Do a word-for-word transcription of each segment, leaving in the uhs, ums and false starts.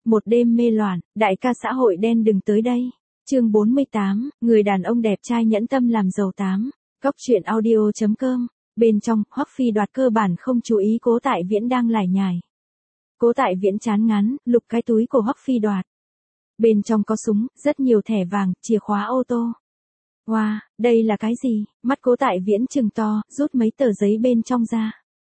một đêm mê loạn, đại ca xã hội đen đừng tới đây. Chương bốn mươi tám, người đàn ông đẹp trai nhẫn tâm làm giàu tám. Góc truyện audio chấm com. Bên trong, Hoắc Phi Đoạt cơ bản không chú ý Cố Tại Viễn đang lải nhải. Cố Tại Viễn chán ngán, lục cái túi của Hoắc Phi Đoạt. Bên trong có súng, rất nhiều thẻ vàng, chìa khóa ô tô. Wow, đây là cái gì? Mắt Cố Tại Viễn trừng to, rút mấy tờ giấy bên trong ra.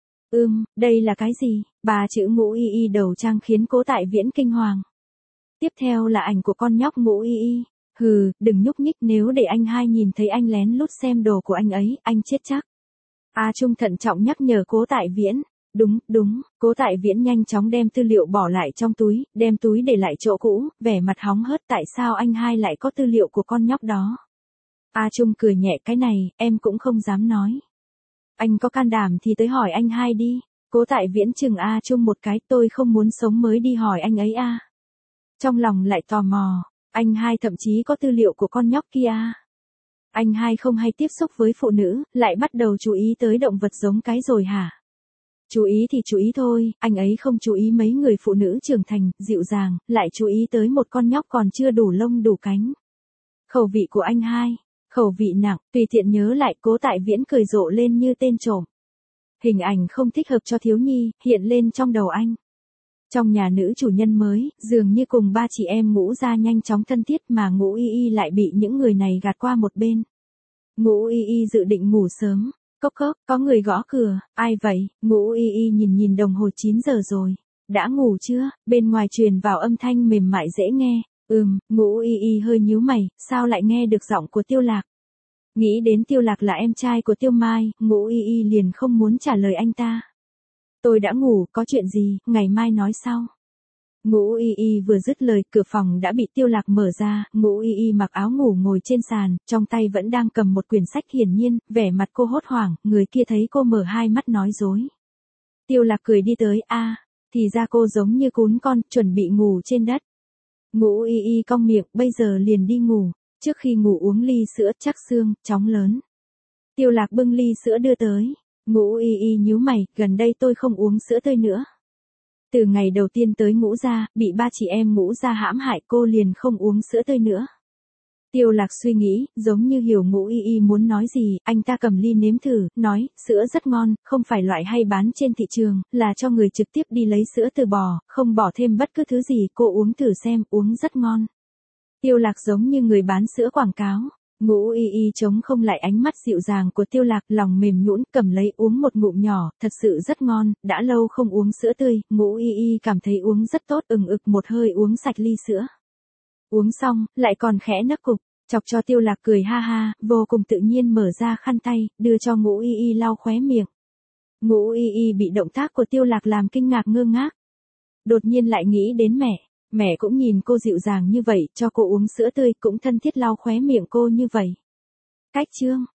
Ưm, đây là cái gì? Ba chữ Ngũ Y Y đầu trang khiến Cố Tại Viễn kinh hoàng. Tiếp theo là ảnh của con nhóc Ngũ Y Y. Hừ, đừng nhúc nhích, nếu để anh hai nhìn thấy anh lén lút xem đồ của anh ấy, anh chết chắc. A Trung thận trọng nhắc nhở Cố Tại Viễn. Đúng, đúng, Cố Tại Viễn nhanh chóng đem tư liệu bỏ lại trong túi, đem túi để lại chỗ cũ, vẻ mặt hóng hớt tại sao anh hai lại có tư liệu của con nhóc đó. A Trung cười nhẹ, cái này, em cũng không dám nói. Anh có can đảm thì tới hỏi anh hai đi. Cố Tại Viễn chừng A Trung một cái, tôi không muốn sống mới đi hỏi anh ấy a. Trong lòng lại tò mò, anh hai thậm chí có tư liệu của con nhóc kia. Anh hai không hay tiếp xúc với phụ nữ, lại bắt đầu chú ý tới động vật giống cái rồi hả? Chú ý thì chú ý thôi, anh ấy không chú ý mấy người phụ nữ trưởng thành, dịu dàng, lại chú ý tới một con nhóc còn chưa đủ lông đủ cánh. Khẩu vị của anh hai, khẩu vị nặng, tùy tiện nhớ lại. Cố Tại Viễn cười rộ lên như tên trộm. Hình ảnh không thích hợp cho thiếu nhi, hiện lên trong đầu anh. Trong nhà nữ chủ nhân mới, dường như cùng ba chị em Ngũ gia nhanh chóng thân thiết mà Ngũ Y Y lại bị những người này gạt qua một bên. Ngũ Y Y dự định ngủ sớm. Cốc cốc, có người gõ cửa, ai vậy? Ngũ Y Y nhìn nhìn đồng hồ chín giờ rồi. Đã ngủ chưa? Bên ngoài truyền vào âm thanh mềm mại dễ nghe. Ừm, Ngũ Y Y hơi nhíu mày, sao lại nghe được giọng của Tiêu Lạc? Nghĩ đến Tiêu Lạc là em trai của Tiêu Mai, Ngũ Y Y liền không muốn trả lời anh ta. Tôi đã ngủ, có chuyện gì, ngày mai nói sau. Ngũ Y Y vừa dứt lời, cửa phòng đã bị Tiêu Lạc mở ra, Ngũ Y Y mặc áo ngủ ngồi trên sàn, trong tay vẫn đang cầm một quyển sách, hiển nhiên, vẻ mặt cô hốt hoảng, người kia thấy cô mở hai mắt nói dối. Tiêu Lạc cười đi tới, a, thì ra cô giống như cún con, chuẩn bị ngủ trên đất. Ngũ Y Y cong miệng, bây giờ liền đi ngủ, trước khi ngủ uống ly sữa chắc xương, chóng lớn. Tiêu Lạc bưng ly sữa đưa tới, Ngũ Y Y nhíu mày, gần đây tôi không uống sữa tươi nữa. Từ ngày đầu tiên tới Ngũ gia, bị ba chị em Ngũ gia hãm hại, cô liền không uống sữa tươi nữa. Tiêu Lạc suy nghĩ, giống như hiểu Ngũ Y Y muốn nói gì, anh ta cầm ly nếm thử, nói, sữa rất ngon, không phải loại hay bán trên thị trường, là cho người trực tiếp đi lấy sữa từ bò, không bỏ thêm bất cứ thứ gì, cô uống thử xem, uống rất ngon. Tiêu Lạc giống như người bán sữa quảng cáo. Ngũ Y Y chống không lại ánh mắt dịu dàng của Tiêu Lạc, lòng mềm nhũn, cầm lấy uống một ngụm nhỏ, thật sự rất ngon, đã lâu không uống sữa tươi, Ngũ Y Y cảm thấy uống rất tốt, ừng ực một hơi uống sạch ly sữa. Uống xong, lại còn khẽ nấc cục, chọc cho Tiêu Lạc cười ha ha, vô cùng tự nhiên mở ra khăn tay, đưa cho Ngũ Y Y lau khóe miệng. Ngũ Y Y bị động tác của Tiêu Lạc làm kinh ngạc ngơ ngác. Đột nhiên lại nghĩ đến mẹ. Mẹ cũng nhìn cô dịu dàng như vậy, cho cô uống sữa tươi, cũng thân thiết lau khóe miệng cô như vậy. Cách chương,